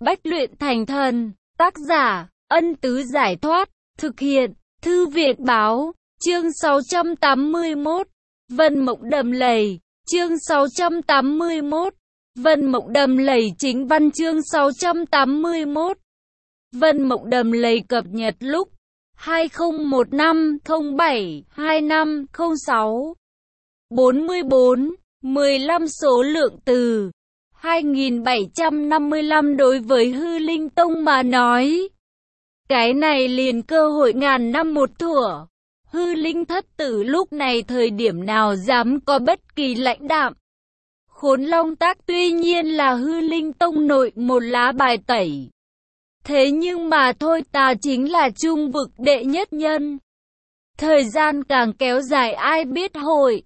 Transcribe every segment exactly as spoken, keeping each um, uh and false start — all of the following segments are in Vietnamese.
Bách luyện thành thần. Tác giả, Ân Tứ Giải Thoát. Thực hiện, Thư Việt Báo. Chương sáu trăm tám mươi mốt. Vân Mộng Đầm Lầy. Chương sáu trăm tám mươi mốt. Vân Mộng Đầm Lầy. Chính văn chương sáu trăm tám mươi mốt. Vân Mộng Đầm Lầy cập nhật lúc hai không một năm không bảy hai năm không sáu. bốn mươi bốn, mười lăm số lượng từ hai nghìn bảy trăm năm mươi lăm đối với Hư Linh Tông mà nói. Cái này liền cơ hội ngàn năm một thủa. Hư Linh Thất Tử lúc này thời điểm nào dám có bất kỳ lãnh đạm. Khốn Long Tác tuy nhiên là Hư Linh Tông nội một lá bài tẩy. Thế nhưng mà thôi ta chính là trung vực đệ nhất nhân. Thời gian càng kéo dài ai biết hội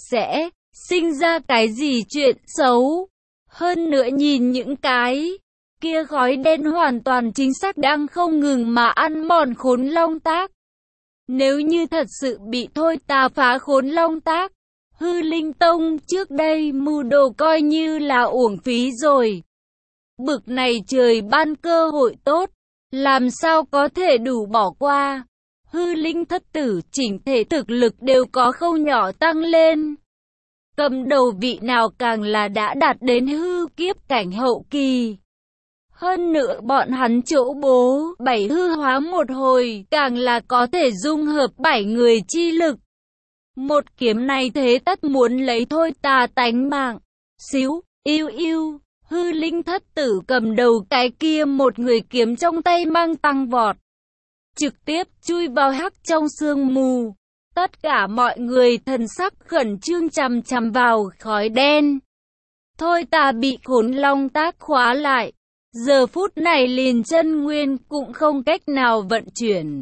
sẽ sinh ra cái gì chuyện xấu. Hơn nữa nhìn những cái kia khói đen hoàn toàn chính xác đang không ngừng mà ăn mòn Khốn Long Tác. Nếu như thật sự bị thôi ta phá Khốn Long Tác, Hư Linh Tông trước đây mưu đồ coi như là uổng phí rồi. Bực này trời ban cơ hội tốt, làm sao có thể đủ bỏ qua. Hư Linh Thất Tử chỉnh thể thực lực đều có không nhỏ tăng lên. Cầm đầu vị nào càng là đã đạt đến hư kiếp cảnh hậu kỳ. Hơn nữa bọn hắn chỗ bố bảy hư hóa một hồi càng là có thể dung hợp bảy người chi lực. Một kiếm này thế tất muốn lấy thôi ta tánh mạng. Xíu, yêu yêu. Hư Linh Thất Tử cầm đầu cái kia một người kiếm trong tay mang tăng vọt. Trực tiếp chui vào hắc trong sương mù. Tất cả mọi người thần sắc khẩn trương chằm chằm vào khói đen. Thôi ta bị Khốn Long Tác khóa lại. Giờ phút này liền chân nguyên cũng không cách nào vận chuyển.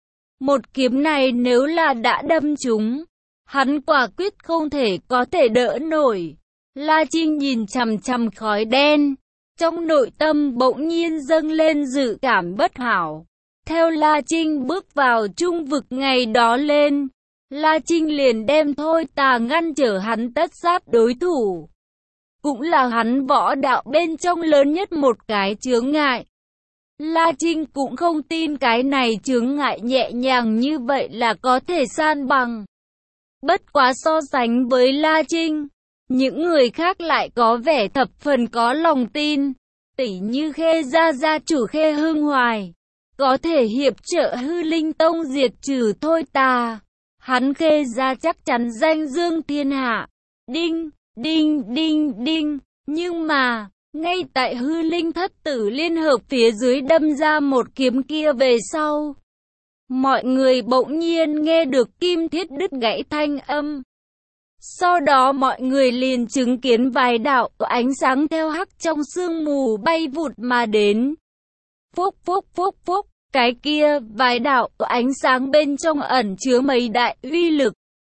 Một kiếm này nếu là đã đâm trúng, hắn quả quyết không thể có thể đỡ nổi. La Trinh nhìn chằm chằm khói đen, trong nội tâm bỗng nhiên dâng lên dự cảm bất hảo. Theo La Trinh bước vào trung vực ngày đó lên, La Trinh liền đem thôi tà ngăn trở hắn tất sát đối thủ. Cũng là hắn võ đạo bên trong lớn nhất một cái chướng ngại. La Trinh cũng không tin cái này chướng ngại nhẹ nhàng như vậy là có thể san bằng. Bất quá so sánh với La Trinh, những người khác lại có vẻ thập phần có lòng tin, tỉ như Khê gia gia chủ Khê Hưng Hoài, có thể hiệp trợ Hư Linh Tông diệt trừ thôi tà. Hắn Khê gia chắc chắn danh dương thiên hạ. Đinh, đinh, đinh, đinh. Nhưng mà, ngay tại Hư Linh Thất Tử liên hợp phía dưới đâm ra một kiếm kia về sau, mọi người bỗng nhiên nghe được kim thiết đứt gãy thanh âm. Sau đó mọi người liền chứng kiến vài đạo ánh sáng theo hắc trong sương mù bay vụt mà đến. Phúc phúc phúc phúc, cái kia vài đạo ánh sáng bên trong ẩn chứa mấy đại uy lực.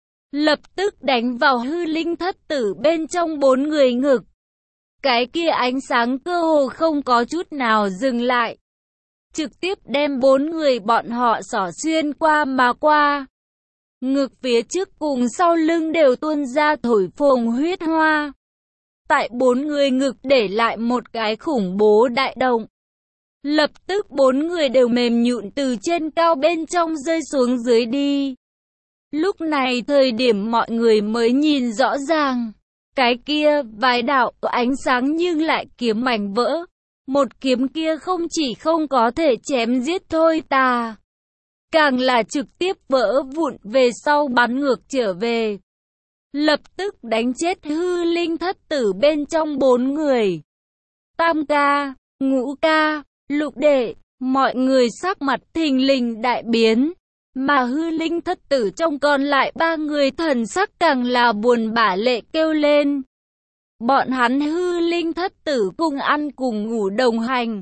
Lập tức đánh vào Hư Linh Thất Tử bên trong bốn người ngực. Cái kia ánh sáng cơ hồ không có chút nào dừng lại. Trực tiếp đem bốn người bọn họ xỏ xuyên qua mà qua. Ngực phía trước cùng sau lưng đều tuôn ra thổi phồng huyết hoa. Tại bốn người ngực để lại một cái khủng bố đại động. Lập tức bốn người đều mềm nhũn từ trên cao bên trong rơi xuống dưới đi. Lúc này thời điểm mọi người mới nhìn rõ ràng. Cái kia vài đạo ánh sáng nhưng lại kiếm mảnh vỡ. Một kiếm kia không chỉ không có thể chém giết thôi tà, càng là trực tiếp vỡ vụn về sau bắn ngược trở về. Lập tức đánh chết Hư Linh Thất Tử bên trong bốn người. Tam ca, ngũ ca, lục đệ, mọi người sắc mặt thình lình đại biến. Mà Hư Linh Thất Tử trong còn lại ba người thần sắc càng là buồn bã lệ kêu lên. Bọn hắn Hư Linh Thất Tử cùng ăn cùng ngủ đồng hành.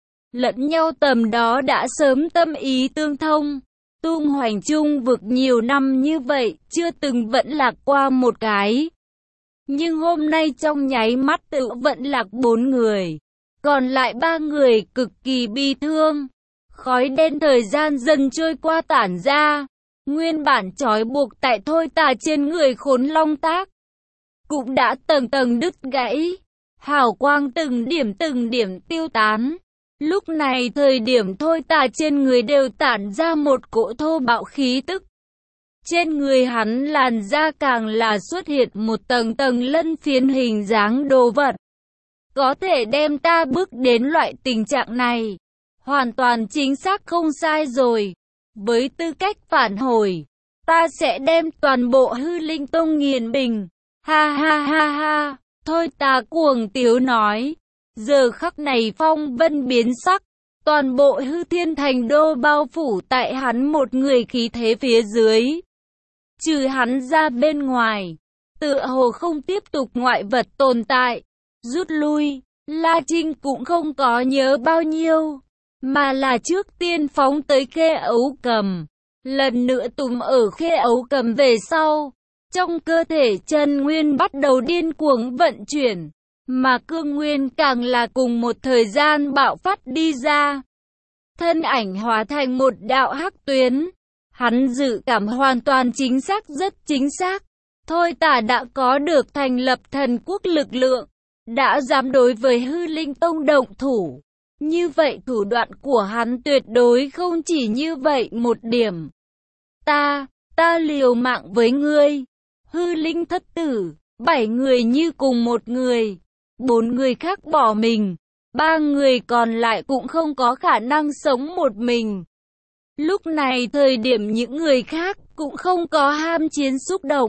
Lẫn nhau tầm đó đã sớm tâm ý tương thông. Tung hoành chung vực nhiều năm như vậy, chưa từng vẫn lạc qua một cái. Nhưng hôm nay trong nháy mắt tự vẫn lạc bốn người. Còn lại ba người cực kỳ bi thương. Khói đen thời gian dần trôi qua tản ra. Nguyên bản trói buộc tại thôi tà trên người Khốn Long Tác cũng đã tầng tầng đứt gãy. Hào quang từng điểm từng điểm tiêu tán. Lúc này thời điểm Thôi Tà trên người đều tản ra một cỗ thô bạo khí tức. Trên người hắn làn da càng là xuất hiện một tầng tầng lân phiến hình dáng đồ vật. Có thể đem ta bước đến loại tình trạng này. Hoàn toàn chính xác không sai rồi. Với tư cách phản hồi, ta sẽ đem toàn bộ Hư Linh Tông nghiền bình. Ha ha ha ha. Thôi Tà cuồng tiếu nói. Giờ khắc này phong vân biến sắc. Toàn bộ Hư Thiên Thành Đô bao phủ tại hắn một người khí thế phía dưới. Trừ hắn ra bên ngoài, tựa hồ không tiếp tục ngoại vật tồn tại. Rút lui, La Trinh cũng không có nhớ bao nhiêu, mà là trước tiên phóng tới Khê Ấu Cầm. Lần nữa túm ở Khê Ấu Cầm về sau, trong cơ thể chân nguyên bắt đầu điên cuồng vận chuyển, mà cương nguyên càng là cùng một thời gian bạo phát đi ra. Thân ảnh hóa thành một đạo hắc tuyến. Hắn dự cảm hoàn toàn chính xác, rất chính xác. Thôi Tà đã có được thành lập thần quốc lực lượng, đã dám đối với Hư Linh Tông động thủ. Như vậy thủ đoạn của hắn tuyệt đối không chỉ như vậy một điểm. Ta, ta liều mạng với ngươi. Hư Linh thất tử, bảy người như cùng một người. Bốn người khác bỏ mình, ba người còn lại cũng không có khả năng sống một mình. Lúc này thời điểm những người khác cũng không có ham chiến xúc động.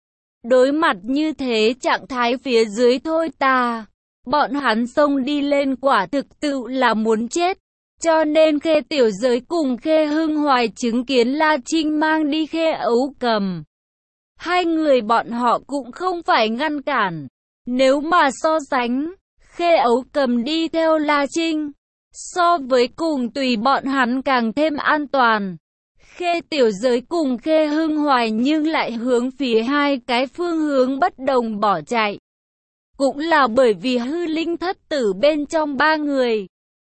Đối mặt như thế trạng thái phía dưới Thôi Tà, bọn hắn xông đi lên quả thực tự là muốn chết. Cho nên Khê Tiểu Giới cùng Khê Hưng Hoài chứng kiến La Trinh mang đi Khê Ấu Cầm. Hai người bọn họ cũng không phải ngăn cản. Nếu mà so sánh, Khê Ấu Cầm đi theo La Trinh, so với cùng tùy bọn hắn càng thêm an toàn. Khê Tiểu Giới cùng Khê Hưng Hoài nhưng lại hướng phía hai cái phương hướng bất đồng bỏ chạy. Cũng là bởi vì Hư Linh thất tử bên trong ba người.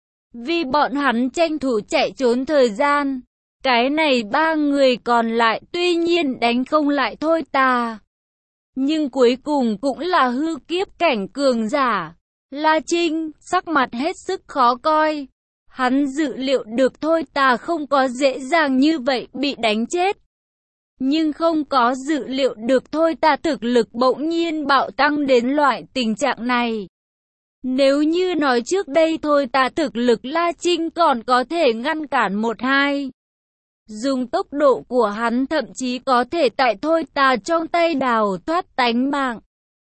Vì bọn hắn tranh thủ chạy trốn thời gian, cái này ba người còn lại tuy nhiên đánh không lại Thôi Tà, nhưng cuối cùng cũng là hư kiếp cảnh cường giả. La Trinh, sắc mặt hết sức khó coi. Hắn dự liệu được Thôi Tà không có dễ dàng như vậy bị đánh chết. Nhưng không có dự liệu được Thôi Tà thực lực bỗng nhiên bạo tăng đến loại tình trạng này. Nếu như nói trước đây Thôi Tà thực lực La Trinh còn có thể ngăn cản một hai. Dùng tốc độ của hắn thậm chí có thể tại Thôi Tà trong tay đào thoát tánh mạng.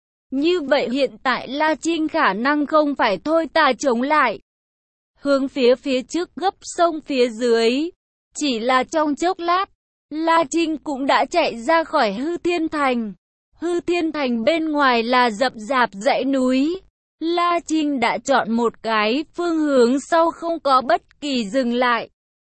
Như vậy hiện tại La Trinh khả năng không phải Thôi Tà chống lại. Hướng phía phía trước gấp sông phía dưới. Chỉ là trong chốc lát, La Trinh cũng đã chạy ra khỏi Hư Thiên Thành. Hư Thiên Thành bên ngoài là rậm rạp dãy núi. La Trinh đã chọn một cái phương hướng sau không có bất kỳ dừng lại.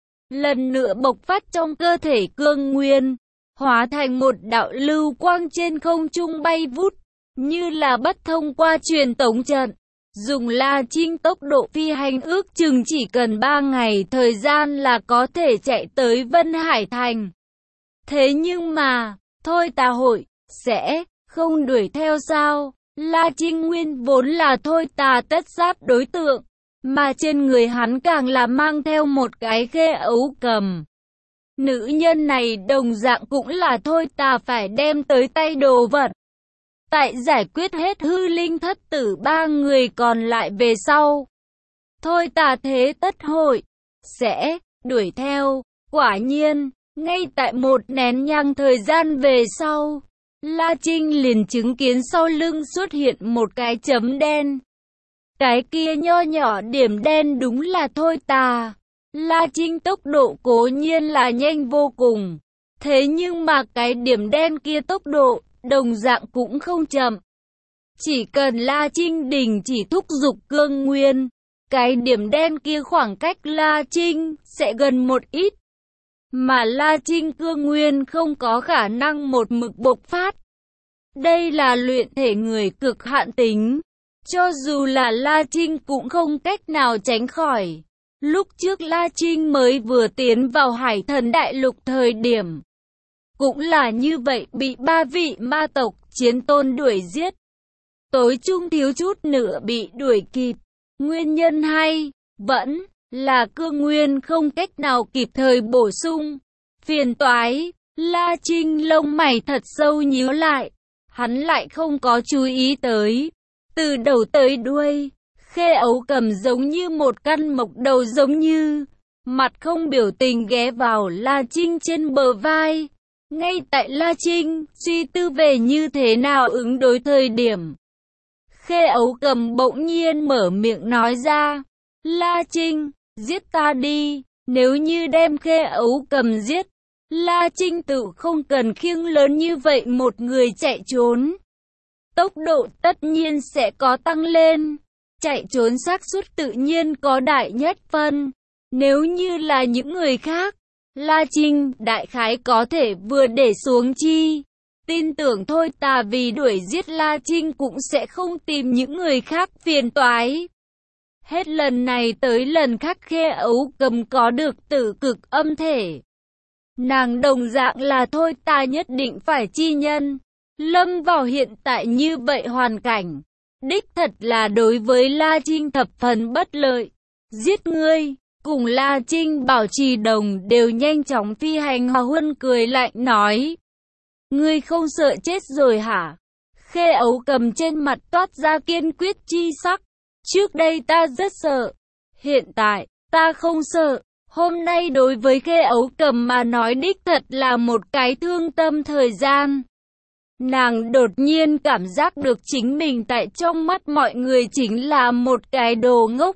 Lần nữa bộc phát trong cơ thể cương nguyên, hóa thành một đạo lưu quang trên không trung bay vút, như là bất thông qua truyền tống trận. Dùng La Trinh tốc độ phi hành ước chừng chỉ cần ba ngày thời gian là có thể chạy tới Vân Hải Thành. Thế nhưng mà, Thôi Tà hội, sẽ không đuổi theo sao? La Trinh nguyên vốn là Thôi Tà tất sát đối tượng, mà trên người hắn càng là mang theo một cái Khê Ấu Cầm. Nữ nhân này đồng dạng cũng là Thôi Tà phải đem tới tay đồ vật. Tại giải quyết hết Hư Linh thất tử ba người còn lại về sau, Thôi Tà thế tất hội, sẽ đuổi theo. Quả nhiên, ngay tại một nén nhang thời gian về sau, La Trinh liền chứng kiến sau lưng xuất hiện một cái chấm đen. Cái kia nho nhỏ điểm đen đúng là Thôi Tà. La Trinh tốc độ cố nhiên là nhanh vô cùng. Thế nhưng mà cái điểm đen kia tốc độ, đồng dạng cũng không chậm. Chỉ cần La Trinh đình chỉ thúc giục cương nguyên, cái điểm đen kia khoảng cách La Trinh sẽ gần một ít. Mà La Trinh cương nguyên không có khả năng một mực bộc phát. Đây là luyện thể người cực hạn tính. Cho dù là La Trinh cũng không cách nào tránh khỏi. Lúc trước La Trinh mới vừa tiến vào Hải Thần Đại Lục thời điểm, cũng là như vậy bị ba vị ma tộc chiến tôn đuổi giết. Tối trung thiếu chút nữa bị đuổi kịp. Nguyên nhân hay, vẫn là cương nguyên không cách nào kịp thời bổ sung. Phiền toái, La Trinh lông mày thật sâu nhíu lại, hắn lại không có chú ý tới. Từ đầu tới đuôi, Khê Ấu Cầm giống như một căn mộc đầu giống như, mặt không biểu tình ghé vào La Trinh trên bờ vai. Ngay tại La Trinh suy tư về như thế nào ứng đối thời điểm, Khê Ấu Cầm bỗng nhiên mở miệng nói ra, La Trinh, giết ta đi. Nếu như đem Khê Ấu Cầm giết, La Trinh tự không cần khiêng lớn như vậy một người chạy trốn. Tốc độ tất nhiên sẽ có tăng lên, chạy trốn xác suất tự nhiên có đại nhất phân. Nếu như là những người khác, La Trinh đại khái có thể vừa để xuống chi. Tin tưởng thôi ta vì đuổi giết La Trinh cũng sẽ không tìm những người khác phiền toái. Hết lần này tới lần khác Khê Ấu Cầm có được tử cực âm thể. Nàng đồng dạng là thôi ta nhất định phải chi nhân. Lâm vào hiện tại như vậy hoàn cảnh, đích thật là đối với La Trinh thập phần bất lợi. Giết ngươi, cùng La Trinh bảo trì đồng đều nhanh chóng phi hành. Hòa Huân cười lạnh nói, ngươi không sợ chết rồi hả? Khê Ấu Cầm trên mặt toát ra kiên quyết chi sắc. Trước đây ta rất sợ, hiện tại ta không sợ. Hôm nay đối với Khê Ấu Cầm mà nói đích thật là một cái thương tâm thời gian. Nàng đột nhiên cảm giác được chính mình tại trong mắt mọi người chính là một cái đồ ngốc.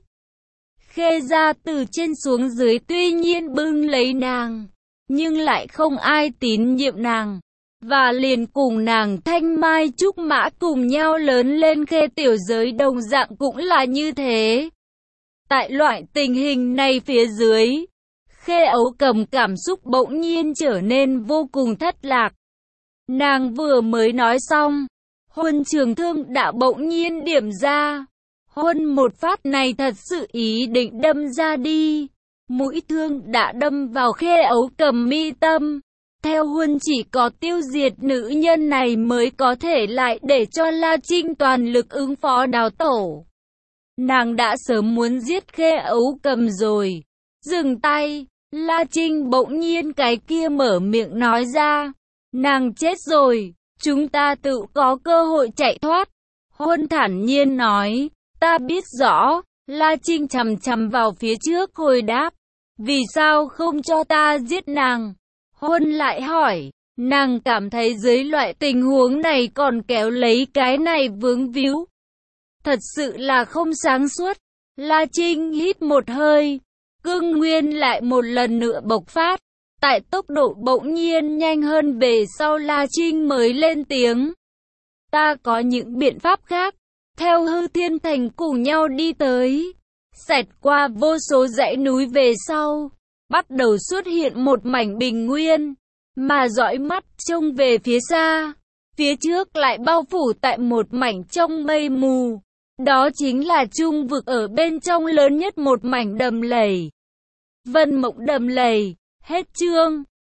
Khê gia từ trên xuống dưới tuy nhiên bưng lấy nàng, nhưng lại không ai tín nhiệm nàng. Và liền cùng nàng thanh mai trúc mã cùng nhau lớn lên. Khê tiểu giới đồng dạng cũng là như thế. Tại loại tình hình này phía dưới, Khê Ấu Cầm cảm xúc bỗng nhiên trở nên vô cùng thất lạc. Nàng vừa mới nói xong, Huân trường thương đã bỗng nhiên điểm ra. Huân một phát này thật sự ý định đâm ra đi. Mũi thương đã đâm vào Khê Ấu Cầm mi tâm. Theo Huân chỉ có tiêu diệt nữ nhân này mới có thể lại để cho La Trinh toàn lực ứng phó đào tổ. Nàng đã sớm muốn giết Khê Ấu Cầm rồi. Dừng tay, La Trinh bỗng nhiên cái kia mở miệng nói ra. Nàng chết rồi, chúng ta tự có cơ hội chạy thoát. Huân thản nhiên nói, ta biết rõ. La Trinh chằm chằm vào phía trước hồi đáp, vì sao không cho ta giết nàng? Huân lại hỏi, nàng cảm thấy dưới loại tình huống này còn kéo lấy cái này vướng víu. Thật sự là không sáng suốt. La Trinh hít một hơi, cương nguyên lại một lần nữa bộc phát. Tại tốc độ bỗng nhiên nhanh hơn về sau La Trinh mới lên tiếng. Ta có những biện pháp khác. Theo Hư Thiên Thành cùng nhau đi tới, xẹt qua vô số dãy núi về sau, bắt đầu xuất hiện một mảnh bình nguyên, mà dõi mắt trông về phía xa, phía trước lại bao phủ tại một mảnh trong mây mù. Đó chính là trung vực ở bên trong lớn nhất một mảnh đầm lầy. Vân Mộng Đầm Lầy. Hết chương.